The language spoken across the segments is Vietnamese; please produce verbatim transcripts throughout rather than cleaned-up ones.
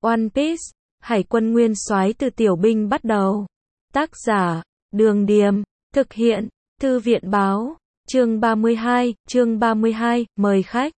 One Piece, Hải quân nguyên soái từ tiểu binh bắt đầu. Tác giả, Đường Điềm, thực hiện, Thư viện báo, chương ba mươi hai, chương ba mươi hai, mời khách.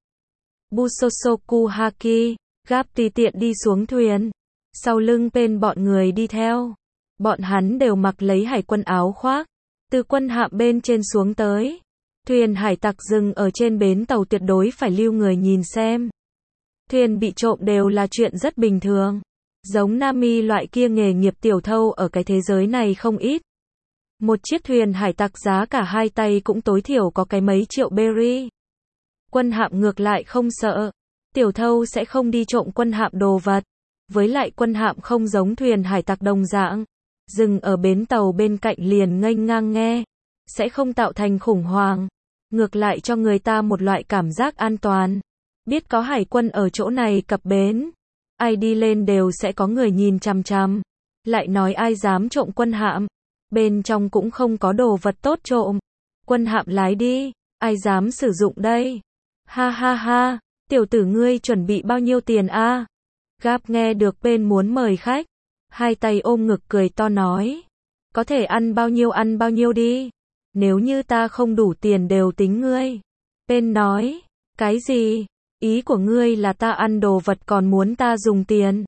Busosoku Haki, Garp tùy tiện đi xuống thuyền. Sau lưng Pain bọn người đi theo. Bọn hắn đều mặc lấy hải quân áo khoác. Từ quân hạm bên trên xuống tới. Thuyền hải tặc dừng ở trên bến tàu tuyệt đối phải lưu người nhìn xem. Thuyền bị trộm đều là chuyện rất bình thường. Giống Nami loại kia nghề nghiệp tiểu thâu ở cái thế giới này không ít. Một chiếc thuyền hải tặc giá cả hai tay cũng tối thiểu có cái mấy triệu berry. Quân hạm ngược lại không sợ. Tiểu thâu sẽ không đi trộm quân hạm đồ vật. Với lại quân hạm không giống thuyền hải tặc đồng dạng. Dừng ở bến tàu bên cạnh liền nghênh ngang nghe. Sẽ không tạo thành khủng hoảng. Ngược lại cho người ta một loại cảm giác an toàn. Biết có hải quân ở chỗ này cập bến. Ai đi lên đều sẽ có người nhìn chằm chằm. Lại nói ai dám trộm quân hạm. Bên trong cũng không có đồ vật tốt trộm. Quân hạm lái đi. Ai dám sử dụng đây? Ha ha ha. Tiểu tử ngươi chuẩn bị bao nhiêu tiền a? Garp nghe được Pain muốn mời khách. Hai tay ôm ngực cười to nói. Có thể ăn bao nhiêu ăn bao nhiêu đi. Nếu như ta không đủ tiền đều tính ngươi. Pain nói. Cái gì? Ý của ngươi là ta ăn đồ vật còn muốn ta dùng tiền.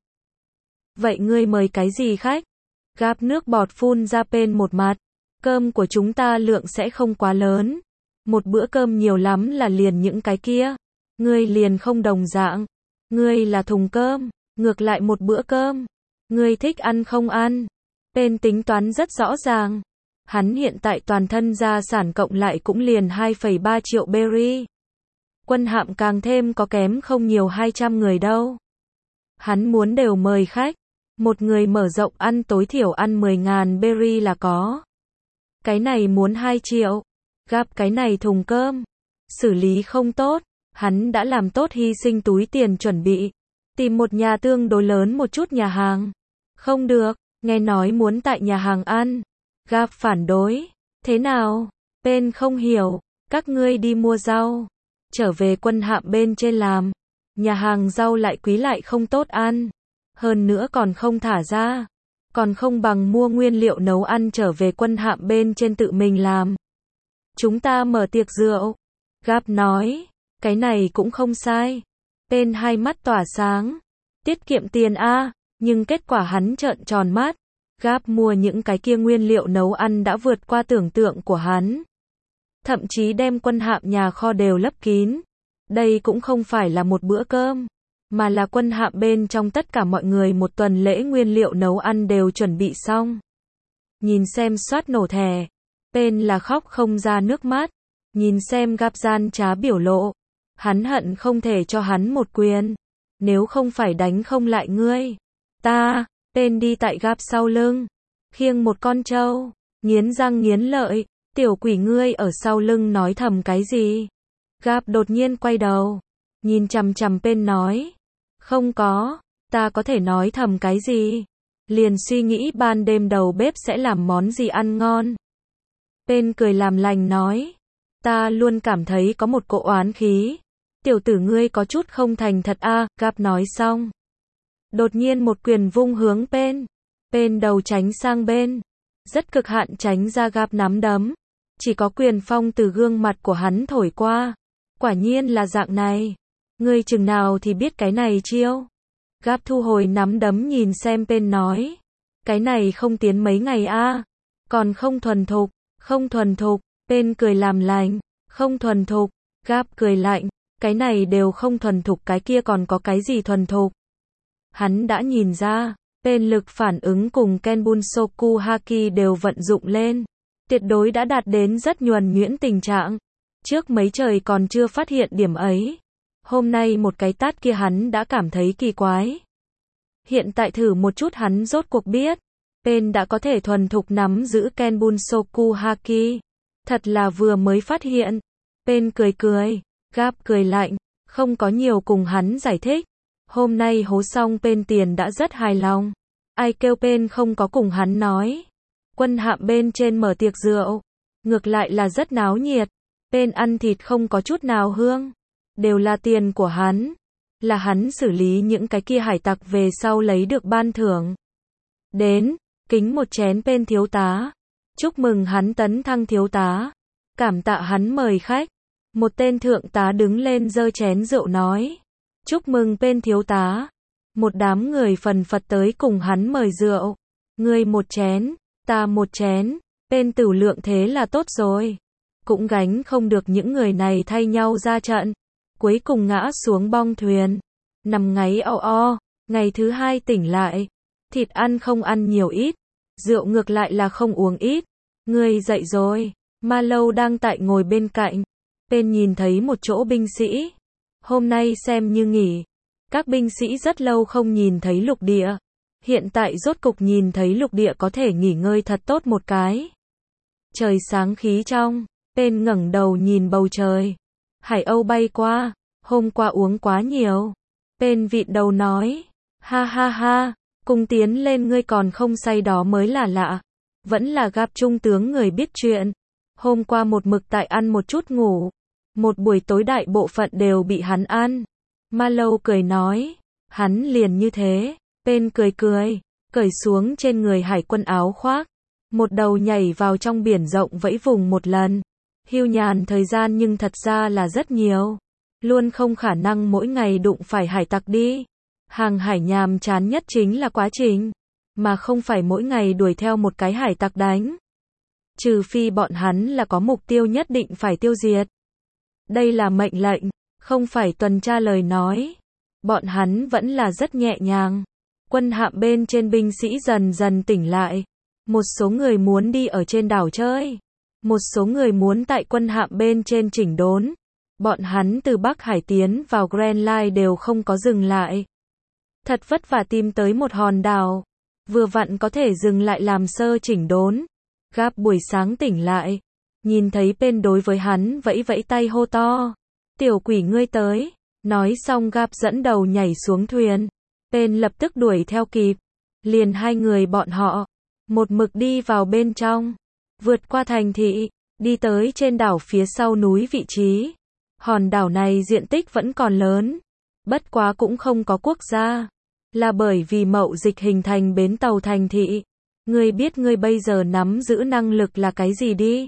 Vậy ngươi mời cái gì khách? Garp nước bọt phun ra Pain một mặt. Cơm của chúng ta lượng sẽ không quá lớn. Một bữa cơm nhiều lắm là liền những cái kia. Ngươi liền không đồng dạng. Ngươi là thùng cơm. Ngược lại một bữa cơm. Ngươi thích ăn không ăn. Pain tính toán rất rõ ràng. Hắn hiện tại toàn thân gia sản cộng lại cũng liền hai phẩy ba triệu berry. Quân hạm càng thêm có kém không nhiều hai trăm người đâu. Hắn muốn đều mời khách. Một người mở rộng ăn tối thiểu ăn mười ngàn berry là có. Cái này muốn hai triệu. Garp cái này thùng cơm. Xử lý không tốt. Hắn đã làm tốt hy sinh túi tiền chuẩn bị. Tìm một nhà tương đối lớn một chút nhà hàng. Không được. Nghe nói muốn tại nhà hàng ăn. Garp phản đối. Thế nào? Pain không hiểu. Các ngươi đi mua rau. Trở về quân hạm bên trên làm. Nhà hàng rau lại quý lại không tốt ăn. Hơn nữa còn không thả ra. Còn không bằng mua nguyên liệu nấu ăn trở về quân hạm bên trên tự mình làm. Chúng ta mở tiệc rượu. Garp nói. Cái này cũng không sai. Pain hai mắt tỏa sáng. Tiết kiệm tiền a, nhưng kết quả hắn trợn tròn mắt. Garp mua những cái kia nguyên liệu nấu ăn đã vượt qua tưởng tượng của hắn. Thậm chí đem quân hạm nhà kho đều lấp kín. Đây cũng không phải là một bữa cơm, mà là quân hạm bên trong tất cả mọi người một tuần lễ nguyên liệu nấu ăn đều chuẩn bị xong. Nhìn xem soát nổ thẻ. Pain là khóc không ra nước mắt. Nhìn xem Garp gian trá biểu lộ. Hắn hận không thể cho hắn một quyền. Nếu không phải đánh không lại ngươi. Ta, Pain đi tại Garp sau lưng. Khiêng một con trâu. Nghiến răng nghiến lợi. Tiểu quỷ ngươi ở sau lưng nói thầm cái gì? Garp đột nhiên quay đầu. Nhìn chằm chằm Pain nói. Không có. Ta có thể nói thầm cái gì? Liền suy nghĩ ban đêm đầu bếp sẽ làm món gì ăn ngon. Pain cười làm lành nói. Ta luôn cảm thấy có một cỗ oán khí. Tiểu tử ngươi có chút không thành thật a. Garp nói xong. Đột nhiên một quyền vung hướng Pain. Pain đầu tránh sang bên. Rất cực hạn tránh ra Garp nắm đấm. Chỉ có quyền phong từ gương mặt của hắn thổi qua. Quả nhiên là dạng này. Ngươi chừng nào thì biết cái này chiêu. Garp thu hồi nắm đấm nhìn xem Pain nói. Cái này không tiến mấy ngày a. Còn không thuần thục. Không thuần thục. Pain cười làm lành. Không thuần thục. Garp cười lạnh. Cái này đều không thuần thục, cái kia còn có cái gì thuần thục. Hắn đã nhìn ra. Pain lực phản ứng cùng Kenbunsoku Haki đều vận dụng lên. Tuyệt đối đã đạt đến rất nhuần nhuyễn tình trạng. Trước mấy trời còn chưa phát hiện điểm ấy. Hôm nay một cái tát kia hắn đã cảm thấy kỳ quái. Hiện tại thử một chút hắn rốt cuộc biết. Pain đã có thể thuần thục nắm giữ Kenbunsoku Haki. Thật là vừa mới phát hiện. Pain cười cười. Garp cười lạnh. Không có nhiều cùng hắn giải thích. Hôm nay hố xong Pain tiền đã rất hài lòng. Ai kêu Pain không có cùng hắn nói. Quân hạm bên trên mở tiệc rượu. Ngược lại là rất náo nhiệt. Pain ăn thịt không có chút nào hương. Đều là tiền của hắn. là hắn xử lý những cái kia hải tặc về sau lấy được ban thưởng. Đến, kính một chén bên thiếu tá. Chúc mừng hắn tấn thăng thiếu tá. Cảm tạ hắn mời khách. Một tên thượng tá đứng lên giơ chén rượu nói. Chúc mừng bên thiếu tá. Một đám người phần phật tới cùng hắn mời rượu. Ngươi một chén, ta một chén, bên tử lượng thế là tốt rồi. Cũng gánh không được những người này thay nhau ra trận. Cuối cùng ngã xuống bong thuyền. Nằm ngáy o o, ngày thứ hai tỉnh lại. Thịt ăn không ăn nhiều ít. Rượu ngược lại là không uống ít. Ngươi dậy rồi. Ma Lâu đang tại ngồi bên cạnh. Bên nhìn thấy một chỗ binh sĩ. Hôm nay xem như nghỉ. Các binh sĩ rất lâu không nhìn thấy lục địa. Hiện tại rốt cục nhìn thấy lục địa có thể nghỉ ngơi thật tốt một cái. Trời sáng khí trong. Bên ngẩng đầu nhìn bầu trời. Hải âu bay qua. Hôm qua uống quá nhiều. Bên vịn đầu nói. Ha ha ha. Cùng tiến lên ngươi còn không say đó mới là lạ. Vẫn là gặp trung tướng người biết chuyện. Hôm qua một mực tại ăn một chút ngủ. Một buổi tối đại bộ phận đều bị hắn ăn. Ma Lâu cười nói. Hắn liền như thế. Bên cười cười. Cởi xuống trên người hải quân áo khoác. Một đầu nhảy vào trong biển rộng vẫy vùng một lần. Hưu nhàn thời gian nhưng thật ra là rất nhiều. Luôn không khả năng mỗi ngày đụng phải hải tặc đi. Hàng hải nhàm chán nhất chính là quá trình. Mà không phải mỗi ngày đuổi theo một cái hải tặc đánh. Trừ phi bọn hắn là có mục tiêu nhất định phải tiêu diệt. Đây là mệnh lệnh, không phải tuần tra lời nói. Bọn hắn vẫn là rất nhẹ nhàng. Quân hạm bên trên binh sĩ dần dần tỉnh lại. Một số người muốn đi ở trên đảo chơi. Một số người muốn tại quân hạm bên trên chỉnh đốn. Bọn hắn từ Bắc Hải tiến vào Grand Line đều không có dừng lại. Thật vất vả tìm tới một hòn đảo. Vừa vặn có thể dừng lại làm sơ chỉnh đốn. Gap buổi sáng tỉnh lại. Nhìn thấy bên đối với hắn vẫy vẫy tay hô to. Tiểu quỷ ngươi tới. Nói xong Gap dẫn đầu nhảy xuống thuyền. Bên lập tức đuổi theo kịp. Liền hai người bọn họ. Một mực đi vào bên trong. Vượt qua thành thị. Đi tới trên đảo phía sau núi vị trí. Hòn đảo này diện tích vẫn còn lớn. Bất quá cũng không có quốc gia. Là bởi vì mậu dịch hình thành bến tàu thành thị. Ngươi biết ngươi bây giờ nắm giữ năng lực là cái gì đi?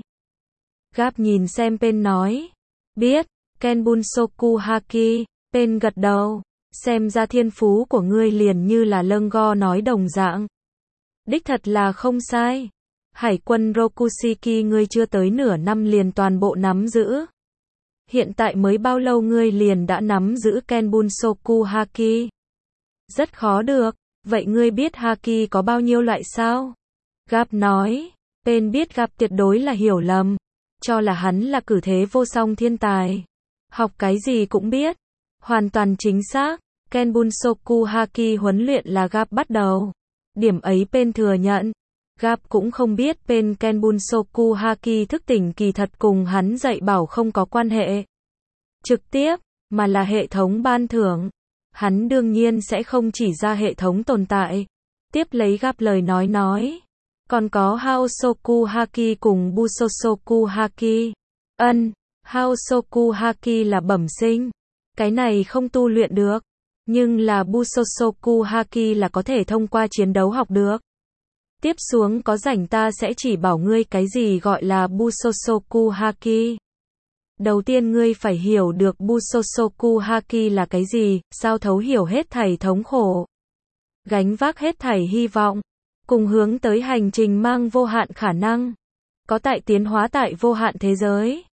Gap nhìn xem Pen nói. Biết, Kenbunsoku Haki. Pen gật đầu. Xem ra thiên phú của ngươi liền như là lâng go nói đồng dạng. Đích thật là không sai. Hải quân Rokushiki ngươi chưa tới nửa năm liền toàn bộ nắm giữ. Hiện tại mới bao lâu ngươi liền đã nắm giữ Kenbunsoku Haki? Rất khó được. Vậy ngươi biết Haki có bao nhiêu loại sao? Gap nói. Pen biết Gap tuyệt đối là hiểu lầm. Cho là hắn là cử thế vô song thiên tài. Học cái gì cũng biết. Hoàn toàn chính xác. Kenbunsoku Haki huấn luyện là Gap bắt đầu. Điểm ấy Pen thừa nhận. Gap cũng không biết Pen Kenbunsoku Haki thức tỉnh kỳ thật cùng hắn dạy bảo không có quan hệ trực tiếp, mà là hệ thống ban thưởng. Hắn đương nhiên sẽ không chỉ ra hệ thống tồn tại. Tiếp lấy Gap lời nói nói. Còn có Haosoku Haki cùng Busosoku Haki. Ân, Haosoku Haki là bẩm sinh. Cái này không tu luyện được. Nhưng là Busosoku Haki là có thể thông qua chiến đấu học được. Tiếp xuống có rảnh ta sẽ chỉ bảo ngươi cái gì gọi là Busosoku Haki. Đầu tiên ngươi phải hiểu được Busosoku Haki là cái gì, sao thấu hiểu hết thảy thống khổ. Gánh vác hết thảy hy vọng. Cùng hướng tới hành trình mang vô hạn khả năng. Có tại tiến hóa tại vô hạn thế giới.